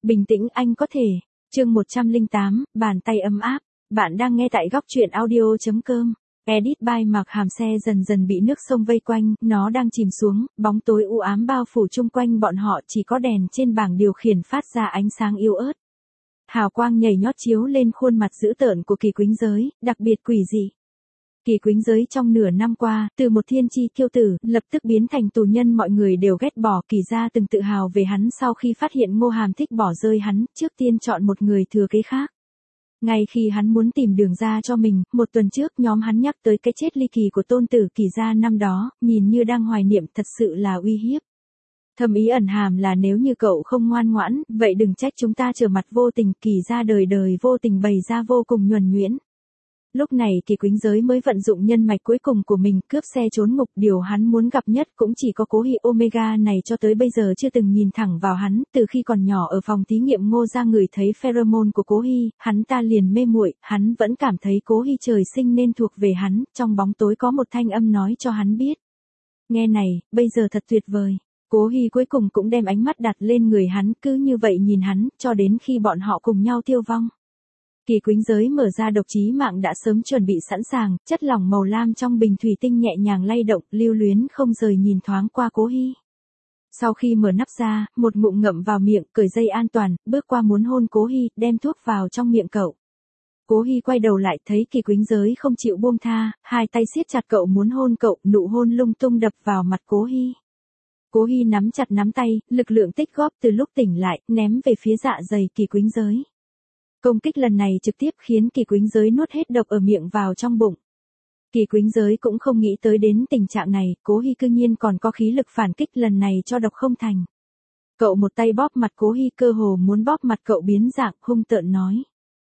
Bình tĩnh anh có thể. Chương 108, bàn tay ấm áp. Bạn đang nghe tại góc truyện audio.com. Edit by Mạc Hàm. Xe dần dần bị nước sông vây quanh, nó đang chìm xuống, bóng tối u ám bao phủ chung quanh bọn họ, chỉ có đèn trên bảng điều khiển phát ra ánh sáng yếu ớt. Hào quang nhảy nhót chiếu lên khuôn mặt dữ tợn của Kỳ Quýnh Giới, đặc biệt quỷ dị. Kỳ Quýnh Giới trong nửa năm qua, từ một thiên chi kiêu tử, lập tức biến thành tù nhân mọi người đều ghét bỏ. Kỳ gia từng tự hào về hắn sau khi phát hiện Ngô Hàm thích bỏ rơi hắn, trước tiên chọn một người thừa kế khác. Ngay khi hắn muốn tìm đường ra cho mình, một tuần trước nhóm hắn nhắc tới cái chết ly kỳ của tôn tử Kỳ gia năm đó, nhìn như đang hoài niệm, thật sự là uy hiếp. Thâm ý ẩn hàm là nếu như cậu không ngoan ngoãn, vậy đừng trách chúng ta trở mặt vô tình. Kỳ gia đời đời vô tình bày ra vô cùng nhuần nhuyễn. Lúc này Kỳ Quýnh Giới mới vận dụng nhân mạch cuối cùng của mình, cướp xe trốn ngục. Điều hắn muốn gặp nhất cũng chỉ có Cố Hi. Omega này cho tới bây giờ chưa từng nhìn thẳng vào hắn, từ khi còn nhỏ ở phòng thí nghiệm Ngô gia ngửi thấy pheromone của Cố Hi, hắn ta liền mê muội. Hắn vẫn cảm thấy Cố Hi trời sinh nên thuộc về hắn. Trong bóng tối có một thanh âm nói cho hắn biết. Nghe này, bây giờ thật tuyệt vời. Cố Hi cuối cùng cũng đem ánh mắt đặt lên người hắn, cứ như vậy nhìn hắn, cho đến khi bọn họ cùng nhau tiêu vong. Kỳ Quýnh Giới mở ra độc chí mạng đã sớm chuẩn bị sẵn sàng, chất lỏng màu lam trong bình thủy tinh nhẹ nhàng lay động, lưu luyến không rời nhìn thoáng qua Cố Hi. Sau khi mở nắp ra, một ngụm ngậm vào miệng, cởi dây an toàn, bước qua muốn hôn Cố Hi, đem thuốc vào trong miệng cậu. Cố Hi quay đầu lại, thấy Kỳ Quýnh Giới không chịu buông tha, hai tay siết chặt cậu muốn hôn cậu, nụ hôn lung tung đập vào mặt Cố Hi. Cố Hi nắm chặt nắm tay, lực lượng tích góp từ lúc tỉnh lại, ném về phía dạ dày Kỳ Quýnh Giới. Công kích lần này trực tiếp khiến Kỳ Quýnh Giới nuốt hết độc ở miệng vào trong bụng. Kỳ Quýnh Giới cũng không nghĩ tới đến tình trạng này, Cố Hi cư nhiên còn có khí lực phản kích, lần này cho độc không thành. Cậu một tay bóp mặt Cố Hi, cơ hồ muốn bóp mặt cậu biến dạng, hung tợn nói.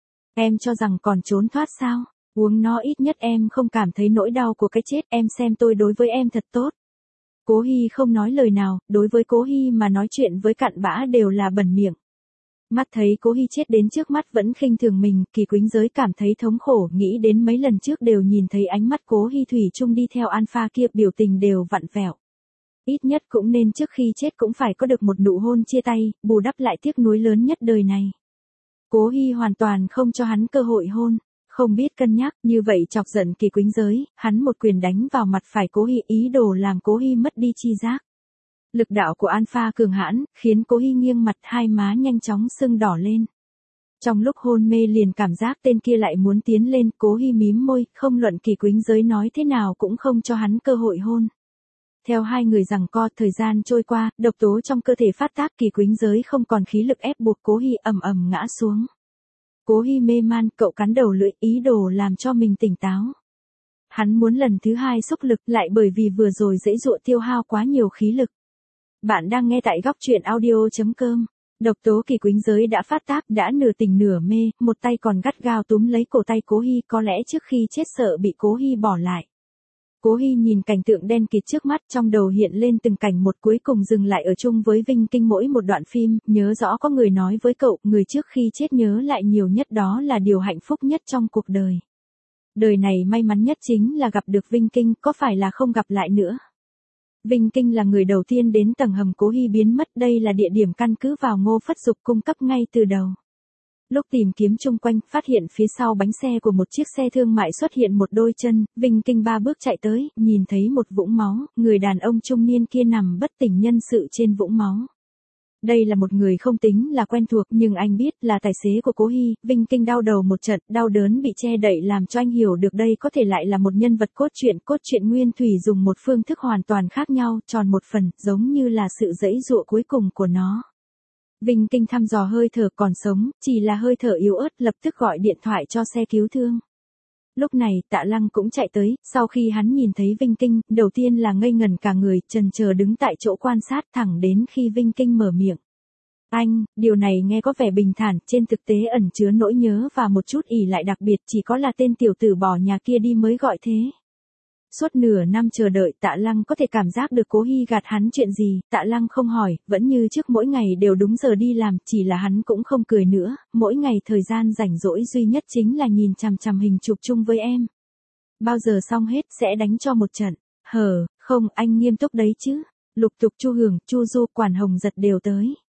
Em cho rằng còn trốn thoát sao? Uống nó ít nhất em không cảm thấy nỗi đau của cái chết, em xem tôi đối với em thật tốt. Cố Hi không nói lời nào, đối với Cố Hi mà nói chuyện với cặn bã đều là bẩn miệng. Mắt thấy Cố Hi chết đến trước mắt vẫn khinh thường mình, Kỳ Quýnh Giới cảm thấy thống khổ, nghĩ đến mấy lần trước đều nhìn thấy ánh mắt Cố Hi thủy chung đi theo Alpha kia, biểu tình đều vặn vẹo. Ít nhất cũng nên trước khi chết cũng phải có được một nụ hôn chia tay, bù đắp lại tiếc nuối lớn nhất đời này. Cố Hi hoàn toàn không cho hắn cơ hội hôn, không biết cân nhắc, như vậy chọc giận Kỳ Quýnh Giới, hắn một quyền đánh vào mặt phải Cố Hi, ý đồ làm Cố Hi mất đi chi giác. Lực đạo của Alpha cường hãn, khiến Cố Hi nghiêng mặt, hai má nhanh chóng sưng đỏ lên. Trong lúc hôn mê liền cảm giác tên kia lại muốn tiến lên, Cố Hi mím môi, không luận Kỳ Quýnh Giới nói thế nào cũng không cho hắn cơ hội hôn. Theo hai người giằng co, thời gian trôi qua, độc tố trong cơ thể phát tác, Kỳ Quýnh Giới không còn khí lực ép buộc Cố Hi, ầm ầm ngã xuống. Cố Hi mê man, cậu cắn đầu lưỡi, ý đồ làm cho mình tỉnh táo. Hắn muốn lần thứ hai xúc lực, lại bởi vì vừa rồi giãy giụa tiêu hao quá nhiều khí lực. Bạn đang nghe tại góc truyện audio.com. Độc tố Kỳ Quýnh Giới đã phát tác, đã nửa tỉnh nửa mê, một tay còn gắt gao túm lấy cổ tay Cố Hi, có lẽ trước khi chết sợ bị Cố Hi bỏ lại. Cố Hi nhìn cảnh tượng đen kịt trước mắt, trong đầu hiện lên từng cảnh một, cuối cùng dừng lại ở chung với Vinh Kinh mỗi một đoạn phim, nhớ rõ có người nói với cậu, người trước khi chết nhớ lại nhiều nhất đó là điều hạnh phúc nhất trong cuộc đời. Đời này may mắn nhất chính là gặp được Vinh Kinh, có phải là không gặp lại nữa. Vinh Kinh là người đầu tiên đến tầng hầm Cố Hi biến mất, đây là địa điểm căn cứ vào Ngô Phất Dục cung cấp ngay từ đầu. Lúc tìm kiếm chung quanh, phát hiện phía sau bánh xe của một chiếc xe thương mại xuất hiện một đôi chân, Vinh Kinh ba bước chạy tới, nhìn thấy một vũng máu, người đàn ông trung niên kia nằm bất tỉnh nhân sự trên vũng máu. Đây là một người không tính là quen thuộc, nhưng anh biết là tài xế của Cố Hi. Vinh Kinh đau đầu một trận, đau đớn bị che đậy làm cho anh hiểu được đây có thể lại là một nhân vật cốt truyện nguyên thủy dùng một phương thức hoàn toàn khác nhau, tròn một phần, giống như là sự giãy giụa cuối cùng của nó. Vinh Kinh thăm dò hơi thở còn sống, chỉ là hơi thở yếu ớt, lập tức gọi điện thoại cho xe cứu thương. Lúc này, Tạ Lăng cũng chạy tới, sau khi hắn nhìn thấy Vinh Kinh, đầu tiên là ngây ngẩn cả người, chần chờ đứng tại chỗ quan sát thẳng đến khi Vinh Kinh mở miệng. Anh, điều này nghe có vẻ bình thản, trên thực tế ẩn chứa nỗi nhớ và một chút ỷ lại đặc biệt, chỉ có là tên tiểu tử bỏ nhà kia đi mới gọi thế. Suốt nửa năm chờ đợi, Tạ Lăng có thể cảm giác được Cố Hi gạt hắn chuyện gì, Tạ Lăng không hỏi, vẫn như trước mỗi ngày đều đúng giờ đi làm, chỉ là hắn cũng không cười nữa, mỗi ngày thời gian rảnh rỗi duy nhất chính là nhìn chằm chằm hình chụp chung với em. Bao giờ xong hết, sẽ đánh cho một trận. Không, anh nghiêm túc đấy chứ. Lục Tục, Chu Hưởng, Chu Du, Quản Hồng Giật đều tới.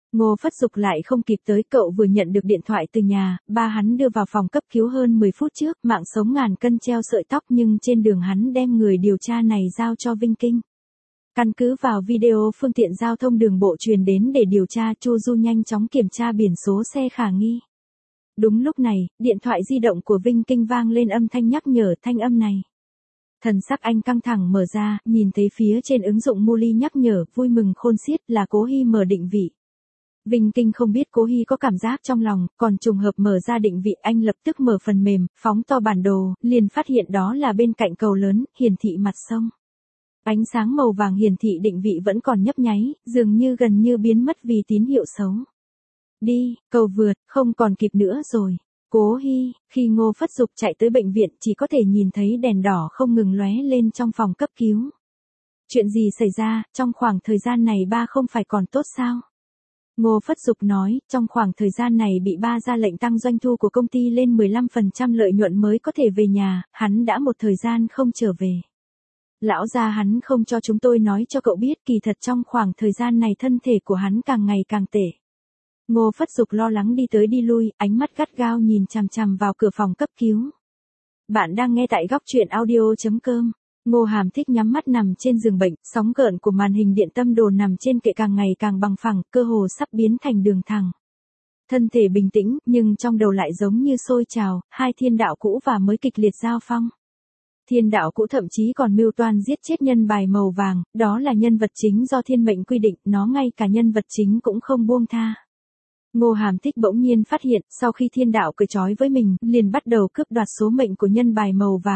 Ngô Phất Dục lại không kịp tới, cậu vừa nhận được điện thoại từ nhà, ba hắn đưa vào phòng cấp cứu hơn 10 phút trước, mạng sống ngàn cân treo sợi tóc, nhưng trên đường hắn đem người điều tra này giao cho Vinh Kinh. Căn cứ vào video phương tiện giao thông đường bộ truyền đến để điều tra, Chu Du nhanh chóng kiểm tra biển số xe khả nghi. Đúng lúc này, điện thoại di động của Vinh Kinh vang lên âm thanh nhắc nhở. Thanh âm này, thần sắc anh căng thẳng mở ra, nhìn thấy phía trên ứng dụng Muli nhắc nhở, vui mừng khôn xiết, là Cố Hy mở định vị. Vinh Kinh không biết Cố Hy có cảm giác trong lòng, còn trùng hợp mở ra định vị, anh lập tức mở phần mềm, phóng to bản đồ, liền phát hiện đó là bên cạnh cầu lớn, hiển thị mặt sông. Ánh sáng màu vàng hiển thị định vị vẫn còn nhấp nháy, dường như gần như biến mất vì tín hiệu xấu. Đi, cầu vượt, không còn kịp nữa rồi. Cố Hy, khi Ngô Phất Dục chạy tới bệnh viện chỉ có thể nhìn thấy đèn đỏ không ngừng lóe lên trong phòng cấp cứu. Chuyện gì xảy ra, trong khoảng thời gian này ba không phải còn tốt sao? Ngô Phất Dục nói, trong khoảng thời gian này bị ba ra lệnh tăng doanh thu của công ty lên 15% lợi nhuận mới có thể về nhà, hắn đã một thời gian không trở về. Lão gia hắn không cho chúng tôi nói cho cậu biết, kỳ thật trong khoảng thời gian này thân thể của hắn càng ngày càng tệ. Ngô Phất Dục lo lắng đi tới đi lui, ánh mắt gắt gao nhìn chằm chằm vào cửa phòng cấp cứu. Bạn đang nghe tại góc truyện audio.com. Ngô Hàm Thích nhắm mắt nằm trên giường bệnh, sóng gợn của màn hình điện tâm đồ nằm trên kệ càng ngày càng bằng phẳng, cơ hồ sắp biến thành đường thẳng. Thân thể bình tĩnh, nhưng trong đầu lại giống như sôi trào, hai thiên đạo cũ và mới kịch liệt giao phong. Thiên đạo cũ thậm chí còn mưu toan giết chết nhân bài màu vàng, đó là nhân vật chính do thiên mệnh quy định, nó ngay cả nhân vật chính cũng không buông tha. Ngô Hàm Thích bỗng nhiên phát hiện, sau khi thiên đạo cởi trói với mình, liền bắt đầu cướp đoạt số mệnh của nhân bài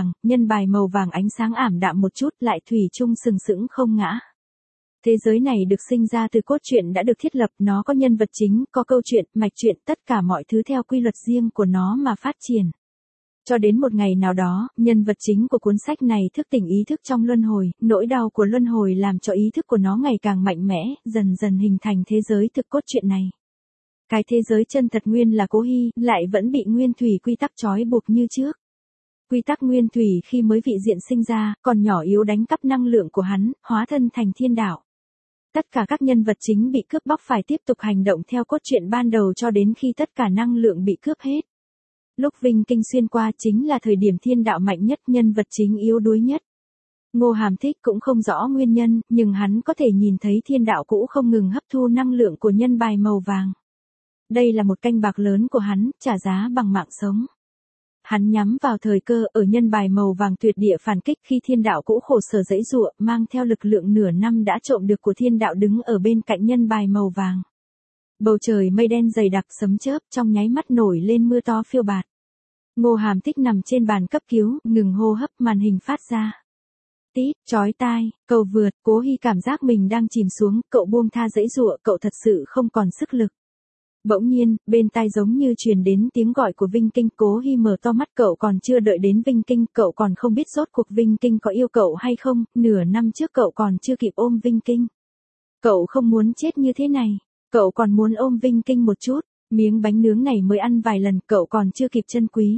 màu vàng ánh sáng ảm đạm một chút, lại thủy chung sừng sững không ngã. Thế giới này được sinh ra từ cốt truyện đã được thiết lập, nó có nhân vật chính, có câu chuyện, mạch truyện, tất cả mọi thứ theo quy luật riêng của nó mà phát triển. Cho đến một ngày nào đó, nhân vật chính của cuốn sách này thức tỉnh ý thức trong luân hồi, nỗi đau của luân hồi làm cho ý thức của nó ngày càng mạnh mẽ, dần dần hình thành thế giới thực cốt truyện này. Cái thế giới chân thật nguyên là Cố Hy, lại vẫn bị nguyên thủy quy tắc trói buộc như trước. Quy tắc nguyên thủy khi mới vị diện sinh ra, còn nhỏ yếu đánh cắp năng lượng của hắn, hóa thân thành thiên đạo. Tất cả các nhân vật chính bị cướp bóc phải tiếp tục hành động theo cốt truyện ban đầu cho đến khi tất cả năng lượng bị cướp hết. Lúc Vinh Kinh xuyên qua chính là thời điểm thiên đạo mạnh nhất, nhân vật chính yếu đuối nhất. Ngô Hàm Thích cũng không rõ nguyên nhân, nhưng hắn có thể nhìn thấy thiên đạo cũ không ngừng hấp thu năng lượng của nhân bài màu vàng. Đây là một canh bạc lớn của hắn, trả giá bằng mạng sống. Hắn nhắm vào thời cơ, ở nhân bài màu vàng tuyệt địa phản kích khi thiên đạo cũ khổ sở giãy giụa, mang theo lực lượng nửa năm đã trộm được của thiên đạo đứng ở bên cạnh nhân bài màu vàng. Bầu trời mây đen dày đặc, sấm chớp trong nháy mắt nổi lên mưa to phiêu bạt. Ngô Hàm Thích nằm trên bàn cấp cứu, ngừng hô hấp, màn hình phát ra. Tít, chói tai, cầu vượt, Cố Hy cảm giác mình đang chìm xuống, cậu buông tha giãy giụa, cậu thật sự không còn sức lực. Bỗng nhiên, bên tai giống như truyền đến tiếng gọi của Vinh Kinh. Cố Hy mở to mắt, cậu còn chưa đợi đến Vinh Kinh, cậu còn không biết rốt cuộc Vinh Kinh có yêu cậu hay không, nửa năm trước cậu còn chưa kịp ôm Vinh Kinh. Cậu không muốn chết như thế này, cậu còn muốn ôm Vinh Kinh một chút, miếng bánh nướng này mới ăn vài lần, cậu còn chưa kịp trân quý.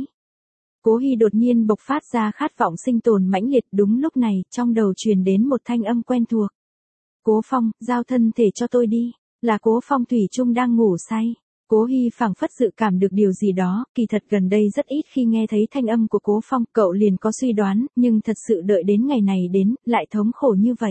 Cố Hy đột nhiên bộc phát ra khát vọng sinh tồn mãnh liệt, đúng lúc này, trong đầu truyền đến một thanh âm quen thuộc. Cố Phong, giao thân thể cho tôi đi. Là Cố Phong thủy chung đang ngủ say. Cố Hy phảng phất dự cảm được điều gì đó, kỳ thật gần đây rất ít khi nghe thấy thanh âm của Cố Phong, cậu liền có suy đoán, nhưng thật sự đợi đến ngày này đến, lại thống khổ như vậy.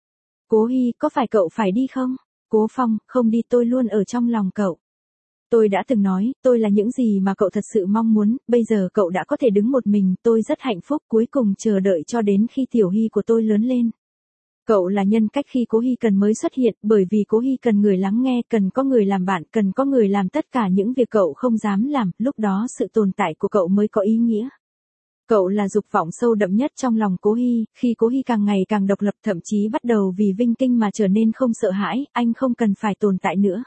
Cố Hy, có phải cậu phải đi không? Cố Phong, không đi, tôi luôn ở trong lòng cậu. Tôi đã từng nói, tôi là những gì mà cậu thật sự mong muốn, bây giờ cậu đã có thể đứng một mình, tôi rất hạnh phúc, cuối cùng chờ đợi cho đến khi Tiểu Hy của tôi lớn lên. Cậu là nhân cách khi Cố Hy cần mới xuất hiện, bởi vì Cố Hy cần người lắng nghe, cần có người làm bạn, cần có người làm tất cả những việc cậu không dám làm, lúc đó sự tồn tại của cậu mới có ý nghĩa. Cậu là dục vọng sâu đậm nhất trong lòng Cố Hy, khi Cố Hy càng ngày càng độc lập, thậm chí bắt đầu vì Vinh Kinh mà trở nên không sợ hãi, anh không cần phải tồn tại nữa.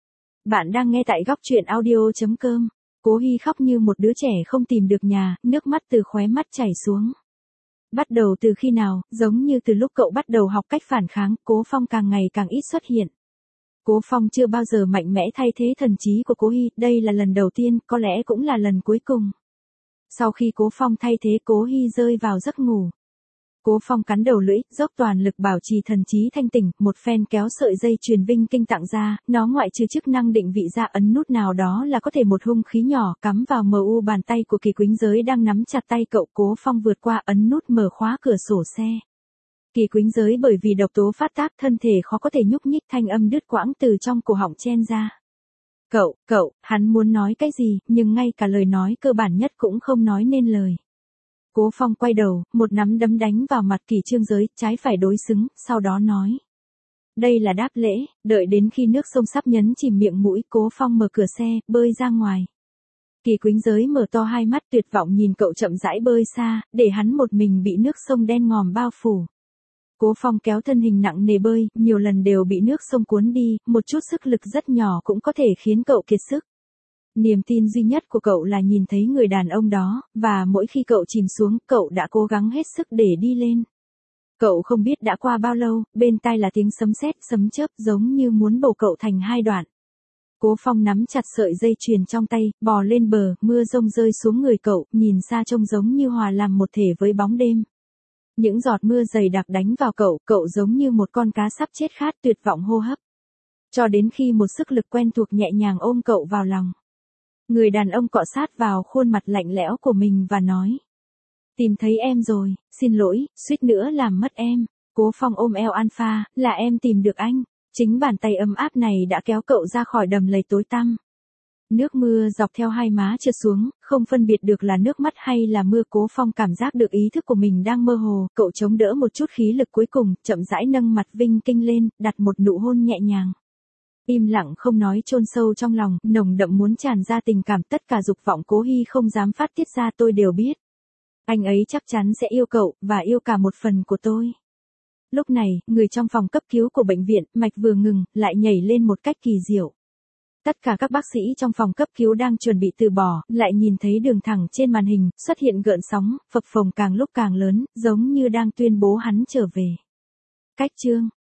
Bạn đang nghe tại góc truyện audio.com. Cố Hy khóc như một đứa trẻ không tìm được nhà, nước mắt từ khóe mắt chảy xuống. Bắt đầu từ khi nào, giống như từ lúc cậu bắt đầu học cách phản kháng, Cố Phong càng ngày càng ít xuất hiện. Cố Phong chưa bao giờ mạnh mẽ thay thế thần trí của Cố Hy, đây là lần đầu tiên, có lẽ cũng là lần cuối cùng. Sau khi Cố Phong thay thế, Cố Hy rơi vào giấc ngủ. Cố Phong cắn đầu lưỡi, dốc toàn lực bảo trì thần trí thanh tỉnh, một phen kéo sợi dây chuyền vinh kinh tặng ra, nó ngoại trừ chức năng định vị ra ấn nút nào đó là có thể một hung khí nhỏ cắm vào MU bàn tay của Kỳ Quýnh Giới đang nắm chặt tay cậu. Cố Phong vượt qua ấn nút mở khóa cửa sổ xe. Kỳ Quýnh Giới bởi vì độc tố phát tác thân thể khó có thể nhúc nhích, thanh âm đứt quãng từ trong cổ họng chen ra. Cậu, hắn muốn nói cái gì, nhưng ngay cả lời nói cơ bản nhất cũng không nói nên lời. Cố Phong quay đầu, một nắm đấm đánh vào mặt Kỳ Trương Giới, trái phải đối xứng, sau đó nói. Đây là đáp lễ, đợi đến khi nước sông sắp nhấn chìm miệng mũi, Cố Phong mở cửa xe, bơi ra ngoài. Kỳ Quýnh Giới mở to hai mắt tuyệt vọng nhìn cậu chậm rãi bơi xa, để hắn một mình bị nước sông đen ngòm bao phủ. Cố Phong kéo thân hình nặng nề bơi, nhiều lần đều bị nước sông cuốn đi, một chút sức lực rất nhỏ cũng có thể khiến cậu kiệt sức. Niềm tin duy nhất của cậu là nhìn thấy người đàn ông đó, và mỗi khi cậu chìm xuống, cậu đã cố gắng hết sức để đi lên. Cậu không biết đã qua bao lâu, bên tai là tiếng sấm sét, sấm chớp giống như muốn bổ cậu thành hai đoạn. Cố Phong nắm chặt sợi dây chuyền trong tay, bò lên bờ, mưa rông rơi xuống người cậu, nhìn xa trông giống như hòa làm một thể với bóng đêm. Những giọt mưa dày đặc đánh vào cậu giống như một con cá sắp chết khát tuyệt vọng hô hấp. Cho đến khi một sức lực quen thuộc nhẹ nhàng ôm cậu vào lòng. Người đàn ông cọ sát vào khuôn mặt lạnh lẽo của mình và nói. Tìm thấy em rồi, xin lỗi, suýt nữa làm mất em. Cố Phong ôm eo Alpha, là em tìm được anh. Chính bàn tay ấm áp này đã kéo cậu ra khỏi đầm lầy tối tăm. Nước mưa dọc theo hai má trượt xuống, không phân biệt được là nước mắt hay là mưa. Cố Phong cảm giác được ý thức của mình đang mơ hồ, cậu chống đỡ một chút khí lực cuối cùng, chậm rãi nâng mặt vinh kinh lên, đặt một nụ hôn nhẹ nhàng. Im lặng không nói chôn sâu trong lòng, nồng đậm muốn tràn ra tình cảm, tất cả dục vọng Cố Hy không dám phát tiết ra. Tôi đều biết. Anh ấy chắc chắn sẽ yêu cậu, và yêu cả một phần của tôi. Lúc này, người trong phòng cấp cứu của bệnh viện, mạch vừa ngừng, lại nhảy lên một cách kỳ diệu. Tất cả các bác sĩ trong phòng cấp cứu đang chuẩn bị từ bỏ, lại nhìn thấy đường thẳng trên màn hình, xuất hiện gợn sóng, phập phồng càng lúc càng lớn, giống như đang tuyên bố hắn trở về. Cách chương